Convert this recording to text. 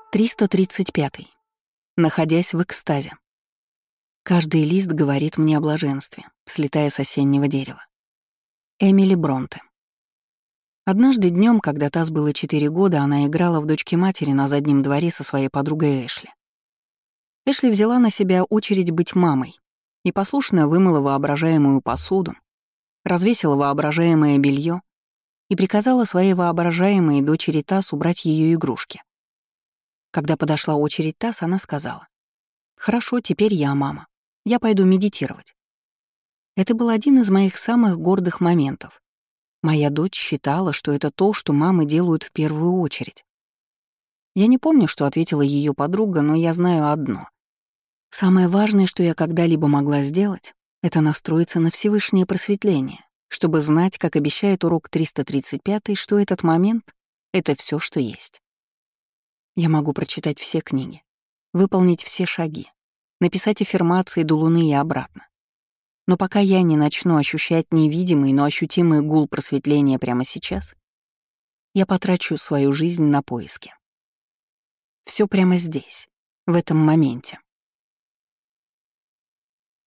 335. Находясь в экстазе. Каждый лист говорит мне о блаженстве, слетая с осеннего дерева. Эмили Бронте. Однажды днем, когда Тасс было 4 года, она играла в дочке матери на заднем дворе со своей подругой Эшли. Эшли взяла на себя очередь быть мамой и послушно вымыла воображаемую посуду, развесила воображаемое белье и приказала своей воображаемой дочери Тасс убрать ее игрушки. Когда подошла очередь Тасс, она сказала: «Хорошо, теперь я мама. Я пойду медитировать». Это был один из моих самых гордых моментов. Моя дочь считала, что это то, что мамы делают в первую очередь. Я не помню, что ответила ее подруга, но я знаю одно. Самое важное, что я когда-либо могла сделать, это настроиться на Всевышнее просветление, чтобы знать, как обещает урок 335, что этот момент — это все, что есть. Я могу прочитать все книги, выполнить все шаги, написать аффирмации до Луны и обратно. Но пока я не начну ощущать невидимый, но ощутимый гул просветления прямо сейчас, я потрачу свою жизнь на поиски. Все прямо здесь, в этом моменте.